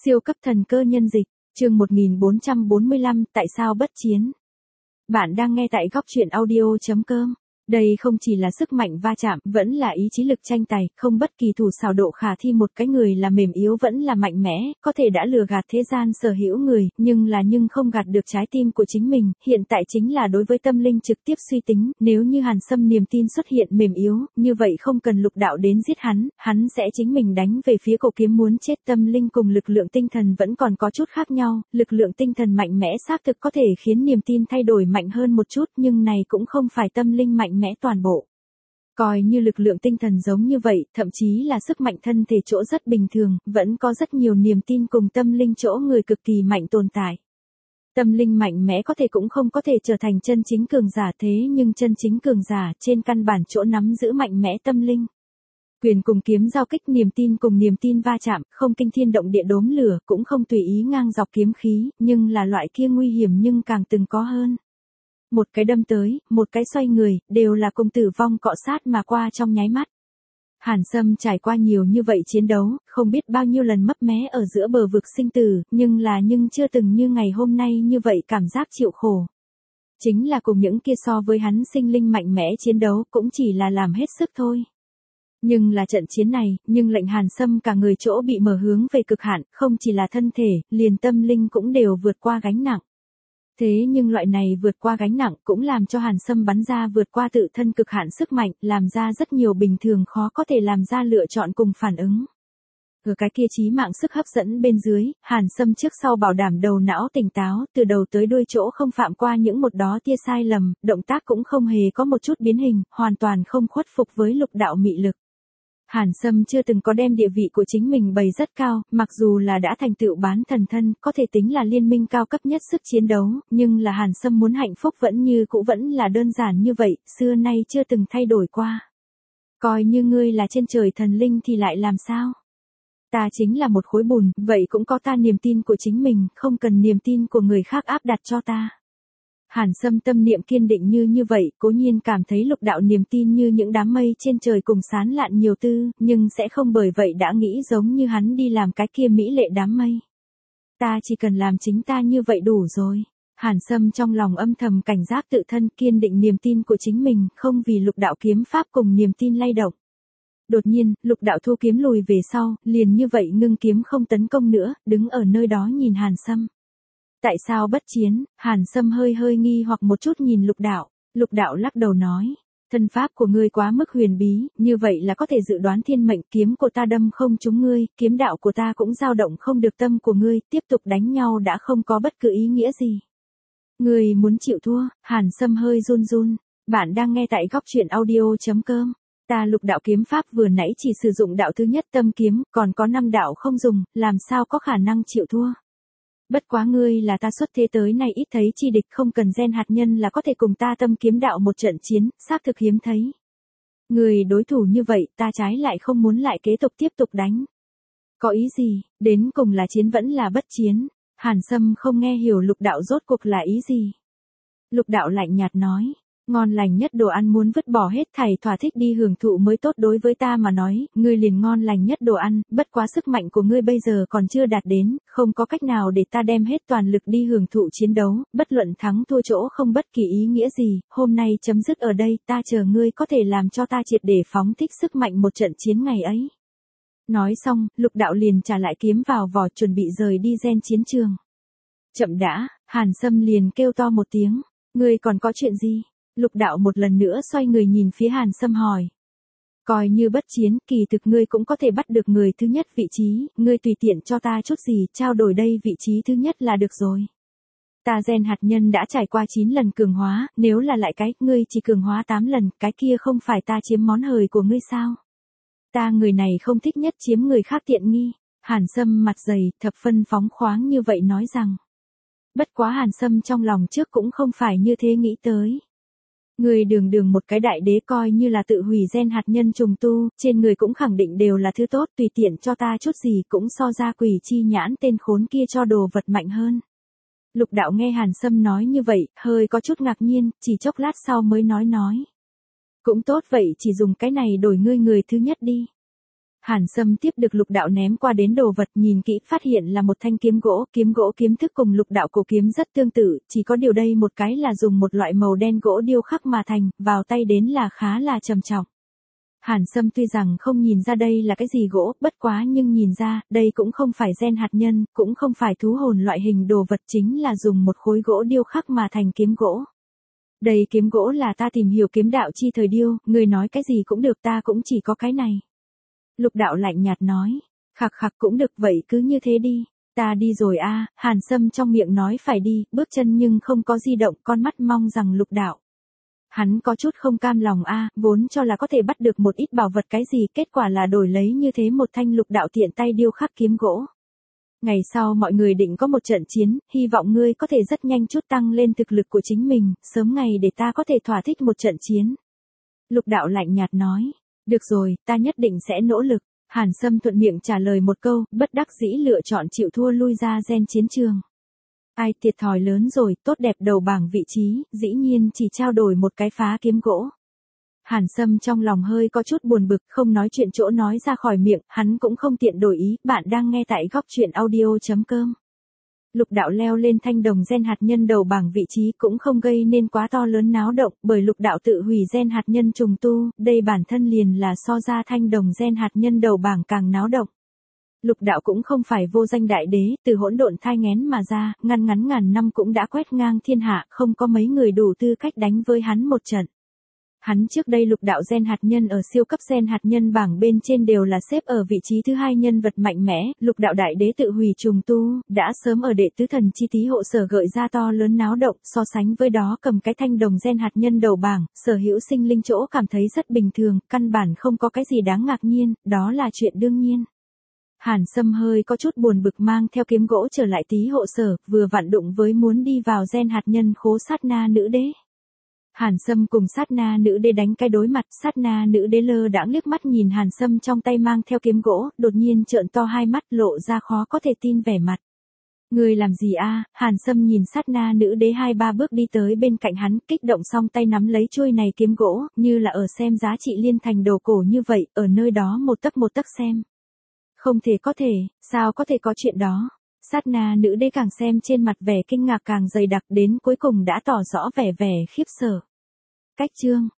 Siêu cấp thần cơ nhân dịch, chương 1445, tại sao bất chiến? Bạn đang nghe tại góc truyện audio.com. Đây không chỉ là sức mạnh va chạm, vẫn là ý chí lực tranh tài, không bất kỳ thủ xảo độ khả thi một cái người là mềm yếu vẫn là mạnh mẽ, có thể đã lừa gạt thế gian sở hữu người, nhưng không gạt được trái tim của chính mình, hiện tại chính là đối với tâm linh trực tiếp suy tính, nếu như Hàn Sâm niềm tin xuất hiện mềm yếu, như vậy không cần Lục Đạo đến giết hắn sẽ chính mình đánh về phía cổ kiếm muốn chết. Tâm linh cùng lực lượng tinh thần vẫn còn có chút khác nhau, lực lượng tinh thần mạnh mẽ xác thực có thể khiến niềm tin thay đổi mạnh hơn một chút, nhưng này cũng không phải tâm linh mạnh mẽ toàn bộ. Coi như lực lượng tinh thần giống như vậy, thậm chí là sức mạnh thân thể chỗ rất bình thường, vẫn có rất nhiều niềm tin cùng tâm linh chỗ người cực kỳ mạnh tồn tại. Tâm linh mạnh mẽ có thể cũng không có thể trở thành chân chính cường giả, thế nhưng chân chính cường giả trên căn bản chỗ nắm giữ mạnh mẽ tâm linh. Quyền cùng kiếm giao kích, niềm tin cùng niềm tin va chạm, không kinh thiên động địa đốm lửa, cũng không tùy ý ngang dọc kiếm khí, nhưng là loại kia nguy hiểm nhưng càng từng có hơn. Một cái đâm tới, một cái xoay người, đều là cùng tử vong cọ sát mà qua trong nháy mắt. Hàn Sâm trải qua nhiều như vậy chiến đấu, không biết bao nhiêu lần mấp mé ở giữa bờ vực sinh tử, nhưng chưa từng như ngày hôm nay như vậy cảm giác chịu khổ. Chính là cùng những kia so với hắn sinh linh mạnh mẽ chiến đấu, cũng chỉ là làm hết sức thôi. Nhưng là trận chiến này, lệnh Hàn Sâm cả người chỗ bị mở hướng về cực hạn, không chỉ là thân thể, liền tâm linh cũng đều vượt qua gánh nặng. Thế nhưng loại này vượt qua gánh nặng cũng làm cho Hàn Sâm bắn ra vượt qua tự thân cực hạn sức mạnh, làm ra rất nhiều bình thường khó có thể làm ra lựa chọn cùng phản ứng. Ở cái kia chí mạng sức hấp dẫn bên dưới, Hàn Sâm trước sau bảo đảm đầu não tỉnh táo, từ đầu tới đuôi chỗ không phạm qua những một đó tia sai lầm, động tác cũng không hề có một chút biến hình, hoàn toàn không khuất phục với Lục Đạo mị lực. Hàn Sâm chưa từng có đem địa vị của chính mình bày rất cao, mặc dù là đã thành tựu bán thần thân, có thể tính là liên minh cao cấp nhất sức chiến đấu, nhưng là Hàn Sâm muốn hạnh phúc vẫn là đơn giản như vậy, xưa nay chưa từng thay đổi qua. Coi như ngươi là trên trời thần linh thì lại làm sao? Ta chính là một khối bùn, vậy cũng có ta niềm tin của chính mình, không cần niềm tin của người khác áp đặt cho ta. Hàn Sâm tâm niệm kiên định như vậy, cố nhiên cảm thấy Lục Đạo niềm tin như những đám mây trên trời cùng sán lạn nhiều tư, nhưng sẽ không bởi vậy đã nghĩ giống như hắn đi làm cái kia mỹ lệ đám mây. Ta chỉ cần làm chính ta như vậy đủ rồi. Hàn Sâm trong lòng âm thầm cảnh giác tự thân, kiên định niềm tin của chính mình, không vì Lục Đạo kiếm pháp cùng niềm tin lay động. Đột nhiên, Lục Đạo thu kiếm lùi về sau, liền như vậy ngưng kiếm không tấn công nữa, đứng ở nơi đó nhìn Hàn Sâm. Tại sao bất chiến? Hàn Sâm hơi nghi hoặc một chút nhìn Lục Đạo. Lục Đạo lắc đầu nói, thân pháp của ngươi quá mức huyền bí, như vậy là có thể dự đoán thiên mệnh, kiếm của ta đâm không trúng ngươi, kiếm đạo của ta cũng dao động không được tâm của ngươi, tiếp tục đánh nhau đã không có bất cứ ý nghĩa gì. Ngươi muốn chịu thua? Hàn Sâm hơi run. Bạn đang nghe tại góc truyện audio.com. Ta Lục Đạo kiếm pháp vừa nãy chỉ sử dụng đạo thứ nhất tâm kiếm, còn có 5 đạo không dùng, làm sao có khả năng chịu thua? Bất quá ngươi là ta xuất thế tới nay ít thấy chi địch, không cần gen hạt nhân là có thể cùng ta tâm kiếm đạo một trận chiến, xác thực hiếm thấy. Người đối thủ như vậy, ta trái lại không muốn lại kế tục tiếp tục đánh. Có ý gì, đến cùng là chiến vẫn là bất chiến? Hàn Sâm không nghe hiểu Lục Đạo rốt cuộc là ý gì. Lục Đạo lạnh nhạt nói, ngon lành nhất đồ ăn muốn vứt bỏ hết thảy thỏa thích đi hưởng thụ mới tốt, đối với ta mà nói, ngươi liền ngon lành nhất đồ ăn, bất quá sức mạnh của ngươi bây giờ còn chưa đạt đến, không có cách nào để ta đem hết toàn lực đi hưởng thụ chiến đấu, bất luận thắng thua chỗ không bất kỳ ý nghĩa gì, hôm nay chấm dứt ở đây, ta chờ ngươi có thể làm cho ta triệt để phóng thích sức mạnh một trận chiến ngày ấy. Nói xong, Lục Đạo liền trả lại kiếm vào vỏ, chuẩn bị rời đi gen chiến trường. Chậm đã, Hàn Sâm liền kêu to một tiếng, ngươi còn có chuyện gì? Lục Đạo một lần nữa xoay người nhìn phía Hàn Sâm hỏi. Coi như bất chiến, kỳ thực ngươi cũng có thể bắt được người thứ nhất vị trí, ngươi tùy tiện cho ta chút gì, trao đổi đây vị trí thứ nhất là được rồi. Ta gen hạt nhân đã trải qua 9 lần cường hóa, nếu là lại ngươi chỉ cường hóa 8 lần, cái kia không phải ta chiếm món hời của ngươi sao? Ta người này không thích nhất chiếm người khác tiện nghi. Hàn Sâm mặt dày, thập phân phóng khoáng như vậy nói rằng. Bất quá Hàn Sâm trong lòng trước cũng không phải như thế nghĩ tới. Người đường một cái đại đế, coi như là tự hủy gen hạt nhân trùng tu, trên người cũng khẳng định đều là thứ tốt, tùy tiện cho ta chút gì cũng so ra quỷ chi nhãn tên khốn kia cho đồ vật mạnh hơn. Lục Đạo nghe Hàn Sâm nói như vậy, hơi có chút ngạc nhiên, chỉ chốc lát sau mới nói. Cũng tốt vậy, chỉ dùng cái này đổi ngươi người thứ nhất đi. Hàn Sâm tiếp được Lục Đạo ném qua đến đồ vật, nhìn kỹ phát hiện là một thanh kiếm gỗ kiếm thức cùng Lục Đạo cổ kiếm rất tương tự, chỉ có điều đây một cái là dùng một loại màu đen gỗ điêu khắc mà thành, vào tay đến là khá là trầm trọng. Hàn Sâm tuy rằng không nhìn ra đây là cái gì gỗ, bất quá nhưng nhìn ra, đây cũng không phải gen hạt nhân, cũng không phải thú hồn loại hình đồ vật, chính là dùng một khối gỗ điêu khắc mà thành kiếm gỗ. Đây kiếm gỗ là ta tìm hiểu kiếm đạo chi thời điêu, người nói cái gì cũng được, ta cũng chỉ có cái này. Lục Đạo lạnh nhạt nói, khặc khặc cũng được, vậy cứ như thế đi, ta đi rồi a. Hàn Sâm trong miệng nói phải đi, bước chân nhưng không có di động, con mắt mong rằng Lục Đạo. Hắn có chút không cam lòng a, vốn cho là có thể bắt được một ít bảo vật cái gì, kết quả là đổi lấy như thế một thanh Lục Đạo tiện tay điêu khắc kiếm gỗ. Ngày sau mọi người định có một trận chiến, hy vọng ngươi có thể rất nhanh chút tăng lên thực lực của chính mình, sớm ngày để ta có thể thỏa thích một trận chiến. Lục Đạo lạnh nhạt nói, được rồi, ta nhất định sẽ nỗ lực. Hàn Sâm thuận miệng trả lời một câu, bất đắc dĩ lựa chọn chịu thua lui ra gen chiến trường. Ai thiệt thòi lớn rồi, tốt đẹp đầu bảng vị trí, dĩ nhiên chỉ trao đổi một cái phá kiếm gỗ. Hàn Sâm trong lòng hơi có chút buồn bực, không nói chuyện chỗ nói ra khỏi miệng, hắn cũng không tiện đổi ý, bạn đang nghe tại góc truyện audio.com. Lục Đạo leo lên thanh đồng gen hạt nhân đầu bảng vị trí cũng không gây nên quá to lớn náo động, bởi Lục Đạo tự hủy gen hạt nhân trùng tu, đây bản thân liền là so ra thanh đồng gen hạt nhân đầu bảng càng náo động. Lục Đạo cũng không phải vô danh đại đế, từ hỗn độn thai nghén mà ra, ngăn ngắn ngàn năm cũng đã quét ngang thiên hạ, không có mấy người đủ tư cách đánh với hắn một trận. Hắn trước đây Lục Đạo gen hạt nhân ở siêu cấp gen hạt nhân bảng bên trên đều là xếp ở vị trí thứ 2 nhân vật mạnh mẽ, Lục Đạo đại đế tự hủy trùng tu, đã sớm ở đệ tứ thần chi tí hộ sở gợi ra to lớn náo động, so sánh với đó cầm cái thanh đồng gen hạt nhân đầu bảng, sở hữu sinh linh chỗ cảm thấy rất bình thường, căn bản không có cái gì đáng ngạc nhiên, đó là chuyện đương nhiên. Hàn Sâm hơi có chút buồn bực mang theo kiếm gỗ trở lại tí hộ sở, vừa vặn đụng với muốn đi vào gen hạt nhân khố sát na nữ đế. Hàn Sâm cùng sát na nữ đế đánh cái đối mặt, sát na nữ đế lơ đãng liếc mắt nhìn Hàn Sâm trong tay mang theo kiếm gỗ, đột nhiên trợn to hai mắt lộ ra khó có thể tin vẻ mặt. Người làm gì a? Hàn Sâm nhìn sát na nữ đế 2-3 bước đi tới bên cạnh hắn, kích động song tay nắm lấy chuôi này kiếm gỗ, như là ở xem giá trị liên thành đồ cổ như vậy, ở nơi đó một tấc xem. Không thể có thể, sao có thể có chuyện đó? Sát na nữ đế càng xem trên mặt vẻ kinh ngạc càng dày đặc, đến cuối cùng đã tỏ rõ vẻ khiếp sợ. Cách chương